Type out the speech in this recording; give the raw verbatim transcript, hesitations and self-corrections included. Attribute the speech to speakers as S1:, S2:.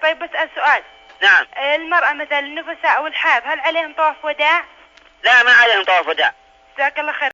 S1: طيب بسأل سؤال.
S2: نعم.
S1: المرأة مثلا النفساء أو الحاب هل عليهم طواف وداع؟
S2: لا ما عليهم طواف وداع.
S1: جزاك الله خير.